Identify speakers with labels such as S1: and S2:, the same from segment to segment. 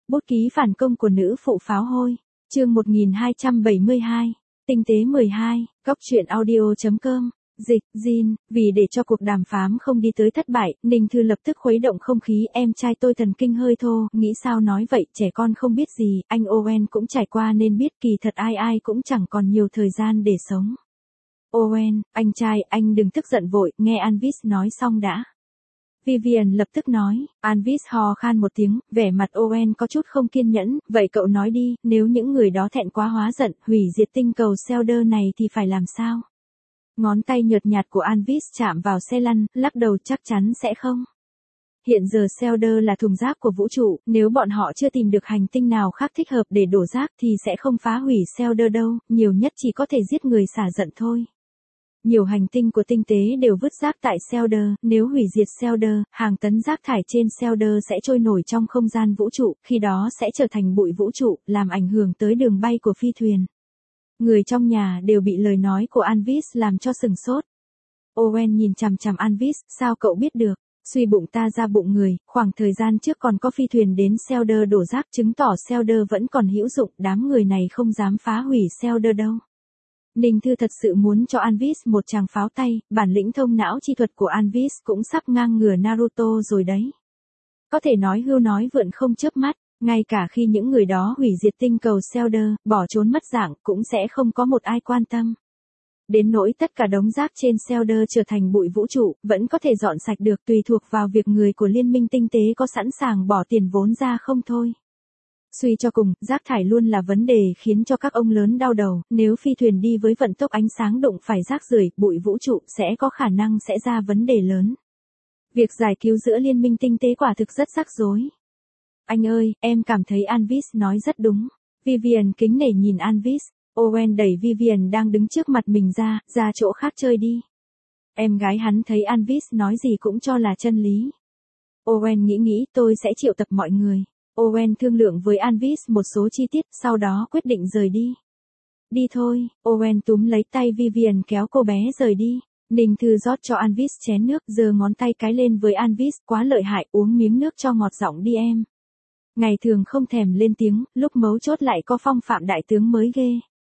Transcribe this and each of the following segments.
S1: Bút ký phản công của nữ phụ pháo hôi. Chương 1272. Tinh tế 12. Góc truyện audio.com. Dịch, Jin, vì để cho cuộc đàm phán không đi tới thất bại, Ninh Thư lập tức khuấy động không khí. Em trai tôi thần kinh hơi thô, nghĩ sao nói vậy, trẻ con không biết gì, anh Owen cũng trải qua nên biết, kỳ thật ai ai cũng chẳng còn nhiều thời gian để sống. Owen, anh trai, anh đừng tức giận vội, nghe Anvis nói xong đã. Vivian lập tức nói. Anvis ho khan một tiếng, vẻ mặt Owen có chút không kiên nhẫn, vậy cậu nói đi, nếu những người đó thẹn quá hóa giận, hủy diệt tinh cầu Selder này thì phải làm sao? Ngón tay nhợt nhạt của Anvis chạm vào xe lăn, lắc đầu chắc chắn sẽ không. Hiện giờ Selder là thùng rác của vũ trụ, nếu bọn họ chưa tìm được hành tinh nào khác thích hợp để đổ rác thì sẽ không phá hủy Selder đâu, nhiều nhất chỉ có thể giết người xả giận thôi. Nhiều hành tinh của tinh tế đều vứt rác tại Selder, nếu hủy diệt Selder, hàng tấn rác thải trên Selder sẽ trôi nổi trong không gian vũ trụ, khi đó sẽ trở thành bụi vũ trụ, làm ảnh hưởng tới đường bay của phi thuyền. Người trong nhà đều bị lời nói của Anvis làm cho sừng sốt. Owen nhìn chằm chằm Anvis, sao cậu biết được? Suy bụng ta ra bụng người, khoảng thời gian trước còn có phi thuyền đến Selder đổ rác, chứng tỏ Selder vẫn còn hữu dụng, đám người này không dám phá hủy Selder đâu. Ninh Thư thật sự muốn cho Anvis một tràng pháo tay, bản lĩnh thông não chi thuật của Anvis cũng sắp ngang ngửa Naruto rồi đấy. Có thể nói hưu nói vượn không chớp mắt, ngay cả khi những người đó hủy diệt tinh cầu Selder, bỏ trốn mất dạng, cũng sẽ không có một ai quan tâm. Đến nỗi tất cả đống rác trên Selder trở thành bụi vũ trụ, vẫn có thể dọn sạch được, tùy thuộc vào việc người của liên minh tinh tế có sẵn sàng bỏ tiền vốn ra không thôi. Suy cho cùng, rác thải luôn là vấn đề khiến cho các ông lớn đau đầu, nếu phi thuyền đi với vận tốc ánh sáng đụng phải rác rưởi, bụi vũ trụ sẽ có khả năng sẽ ra vấn đề lớn. Việc giải cứu giữa liên minh tinh tế quả thực rất rắc rối. Anh ơi, em cảm thấy Anvis nói rất đúng. Vivian kính nể nhìn Anvis. Owen đẩy Vivian đang đứng trước mặt mình ra chỗ khác chơi đi. Em gái hắn thấy Anvis nói gì cũng cho là chân lý. Owen nghĩ tôi sẽ triệu tập mọi người. Owen thương lượng với Anvis một số chi tiết, sau đó quyết định rời đi. Đi thôi, Owen túm lấy tay Vivian kéo cô bé rời đi. Ninh Thư rót cho Anvis chén nước, giơ ngón tay cái lên với Anvis, quá lợi hại, uống miếng nước cho ngọt giọng đi em. Ngày thường không thèm lên tiếng, lúc mấu chốt lại có phong phạm đại tướng mới ghê.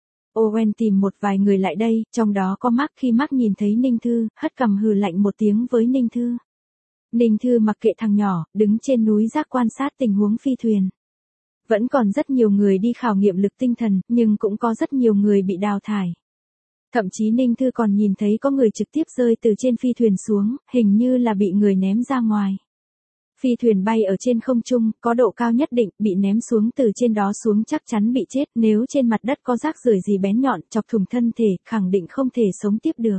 S1: Owen tìm một vài người lại đây, trong đó có Mark. Khi Mark nhìn thấy Ninh Thư, hất cằm hừ lạnh một tiếng với Ninh Thư. Ninh Thư mặc kệ thằng nhỏ, đứng trên núi rác quan sát tình huống phi thuyền. Vẫn còn rất nhiều người đi khảo nghiệm lực tinh thần, nhưng cũng có rất nhiều người bị đào thải. Thậm chí Ninh Thư còn nhìn thấy có người trực tiếp rơi từ trên phi thuyền xuống, hình như là bị người ném ra ngoài. Phi thuyền bay ở trên không trung, có độ cao nhất định, bị ném xuống từ trên đó xuống chắc chắn bị chết, nếu trên mặt đất có rác rưởi gì bén nhọn, chọc thủng thân thể, khẳng định không thể sống tiếp được.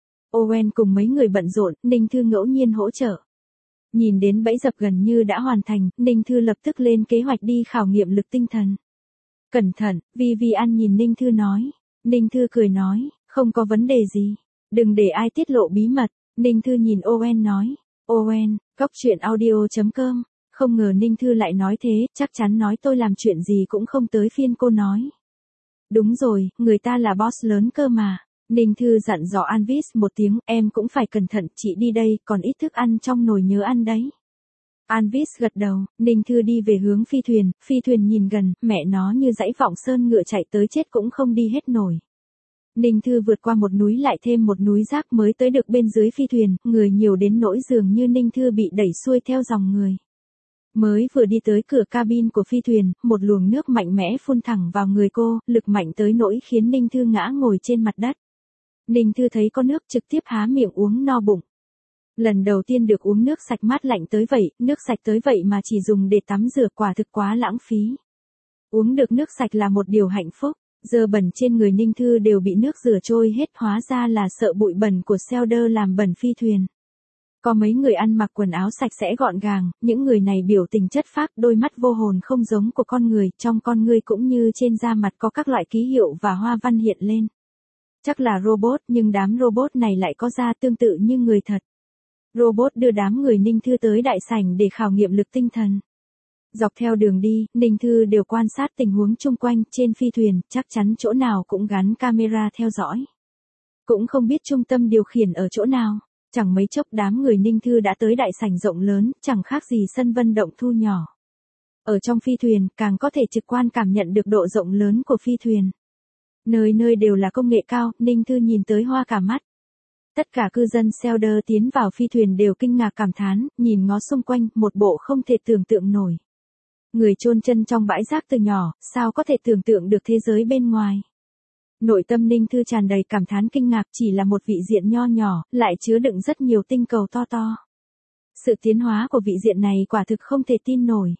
S1: Owen cùng mấy người bận rộn, Ninh Thư ngẫu nhiên hỗ trợ. Nhìn đến bẫy dập gần như đã hoàn thành, Ninh Thư lập tức lên kế hoạch đi khảo nghiệm lực tinh thần. Cẩn thận, Vivian nhìn Ninh Thư nói. Ninh Thư cười nói, không có vấn đề gì. Đừng để ai tiết lộ bí mật. Ninh Thư nhìn Owen nói. Owen, góc truyện audio.com. Không ngờ Ninh Thư lại nói thế, chắc chắn nói tôi làm chuyện gì cũng không tới phiên cô nói. Đúng rồi, người ta là boss lớn cơ mà. Ninh Thư dặn dò Anvis một tiếng, em cũng phải cẩn thận, chị đi đây, còn ít thức ăn trong nồi nhớ ăn đấy. Anvis gật đầu, Ninh Thư đi về hướng phi thuyền nhìn gần, mẹ nó như dãy vọng sơn ngựa chạy tới chết cũng không đi hết nổi. Ninh Thư vượt qua một núi lại thêm một núi rác mới tới được bên dưới phi thuyền, người nhiều đến nỗi dường như Ninh Thư bị đẩy xuôi theo dòng người. Mới vừa đi tới cửa cabin của phi thuyền, một luồng nước mạnh mẽ phun thẳng vào người cô, lực mạnh tới nỗi khiến Ninh Thư ngã ngồi trên mặt đất. Ninh Thư thấy có nước trực tiếp há miệng uống no bụng. Lần đầu tiên được uống nước sạch mát lạnh tới vậy, nước sạch tới vậy mà chỉ dùng để tắm rửa quả thực quá lãng phí. Uống được nước sạch là một điều hạnh phúc, dơ bẩn trên người Ninh Thư đều bị nước rửa trôi hết, hóa ra là sợ bụi bẩn của Selder làm bẩn phi thuyền. Có mấy người ăn mặc quần áo sạch sẽ gọn gàng, những người này biểu tình chất phác, đôi mắt vô hồn không giống của con người, trong con ngươi cũng như trên da mặt có các loại ký hiệu và hoa văn hiện lên. Chắc là robot, nhưng đám robot này lại có da tương tự như người thật. Robot đưa đám người Ninh Thư tới đại sảnh để khảo nghiệm lực tinh thần. Dọc theo đường đi, Ninh Thư đều quan sát tình huống chung quanh, trên phi thuyền, chắc chắn chỗ nào cũng gắn camera theo dõi. Cũng không biết trung tâm điều khiển ở chỗ nào. Chẳng mấy chốc đám người Ninh Thư đã tới đại sảnh rộng lớn, chẳng khác gì sân vận động thu nhỏ. Ở trong phi thuyền, càng có thể trực quan cảm nhận được độ rộng lớn của phi thuyền. Nơi nơi đều là công nghệ cao, Ninh Thư nhìn tới hoa cả mắt. Tất cả cư dân Selder tiến vào phi thuyền đều kinh ngạc cảm thán, nhìn ngó xung quanh, một bộ không thể tưởng tượng nổi. Người chôn chân trong bãi rác từ nhỏ, sao có thể tưởng tượng được thế giới bên ngoài. Nội tâm Ninh Thư tràn đầy cảm thán kinh ngạc, chỉ là một vị diện nho nhỏ, lại chứa đựng rất nhiều tinh cầu to to. Sự tiến hóa của vị diện này quả thực không thể tin nổi.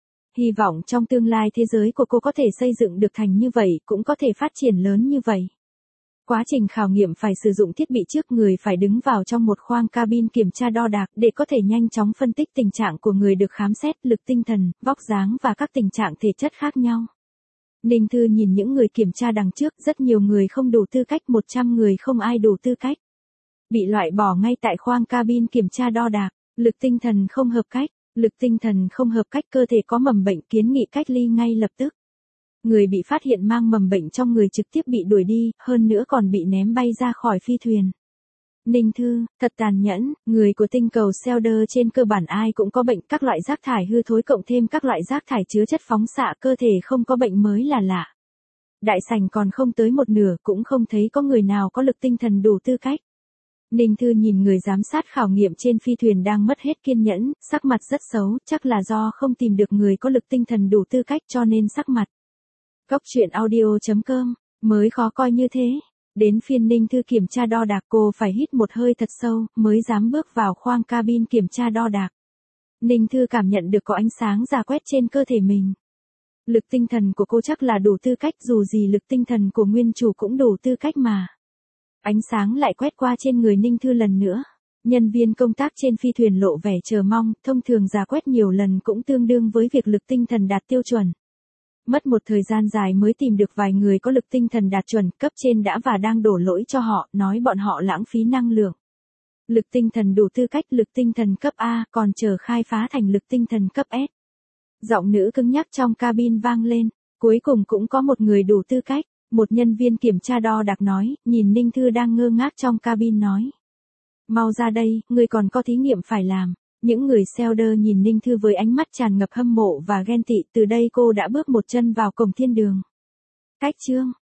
S1: Hy vọng trong tương lai thế giới của cô có thể xây dựng được thành như vậy, cũng có thể phát triển lớn như vậy. Quá trình khảo nghiệm phải sử dụng thiết bị trước, người phải đứng vào trong một khoang cabin kiểm tra đo đạc để có thể nhanh chóng phân tích tình trạng của người được khám xét, lực tinh thần, vóc dáng và các tình trạng thể chất khác nhau. Ninh Thư nhìn những người kiểm tra đằng trước, rất nhiều người không đủ tư cách, 100 người không ai đủ tư cách. Bị loại bỏ ngay tại khoang cabin kiểm tra đo đạc, lực tinh thần không hợp cách, lực tinh thần không hợp cách, cơ thể có mầm bệnh, kiến nghị cách ly ngay lập tức. Người bị phát hiện mang mầm bệnh trong người trực tiếp bị đuổi đi, hơn nữa còn bị ném bay ra khỏi phi thuyền. Ninh Thư, thật tàn nhẫn, người của tinh cầu Selder trên cơ bản ai cũng có bệnh, các loại rác thải hư thối cộng thêm các loại rác thải chứa chất phóng xạ, cơ thể không có bệnh mới là lạ. Đại sảnh còn không tới một nửa, cũng không thấy có người nào có lực tinh thần đủ tư cách. Ninh Thư nhìn người giám sát khảo nghiệm trên phi thuyền đang mất hết kiên nhẫn, sắc mặt rất xấu, chắc là do không tìm được người có lực tinh thần đủ tư cách cho nên sắc mặt. Góc truyện audio.com, mới khó coi như thế. Đến phiên Ninh Thư kiểm tra đo đạc, cô phải hít một hơi thật sâu, mới dám bước vào khoang cabin kiểm tra đo đạc. Ninh Thư cảm nhận được có ánh sáng rà quét trên cơ thể mình. Lực tinh thần của cô chắc là đủ tư cách, dù gì lực tinh thần của nguyên chủ cũng đủ tư cách mà. Ánh sáng lại quét qua trên người Ninh Thư lần nữa. Nhân viên công tác trên phi thuyền lộ vẻ chờ mong, thông thường rà quét nhiều lần cũng tương đương với việc lực tinh thần đạt tiêu chuẩn. Mất một thời gian dài mới tìm được vài người có lực tinh thần đạt chuẩn, cấp trên đã và đang đổ lỗi cho họ, nói bọn họ lãng phí năng lượng. Lực tinh thần đủ tư cách, lực tinh thần cấp A, còn chờ khai phá thành lực tinh thần cấp S. Giọng nữ cứng nhắc trong cabin vang lên, cuối cùng cũng có một người đủ tư cách, một nhân viên kiểm tra đo đạc nói, nhìn Ninh Thư đang ngơ ngác trong cabin nói. Mau ra đây, người còn có thí nghiệm phải làm. Những người Selder nhìn Ninh Thư với ánh mắt tràn ngập hâm mộ và ghen tị, từ đây cô đã bước một chân vào cổng thiên đường. Cách chương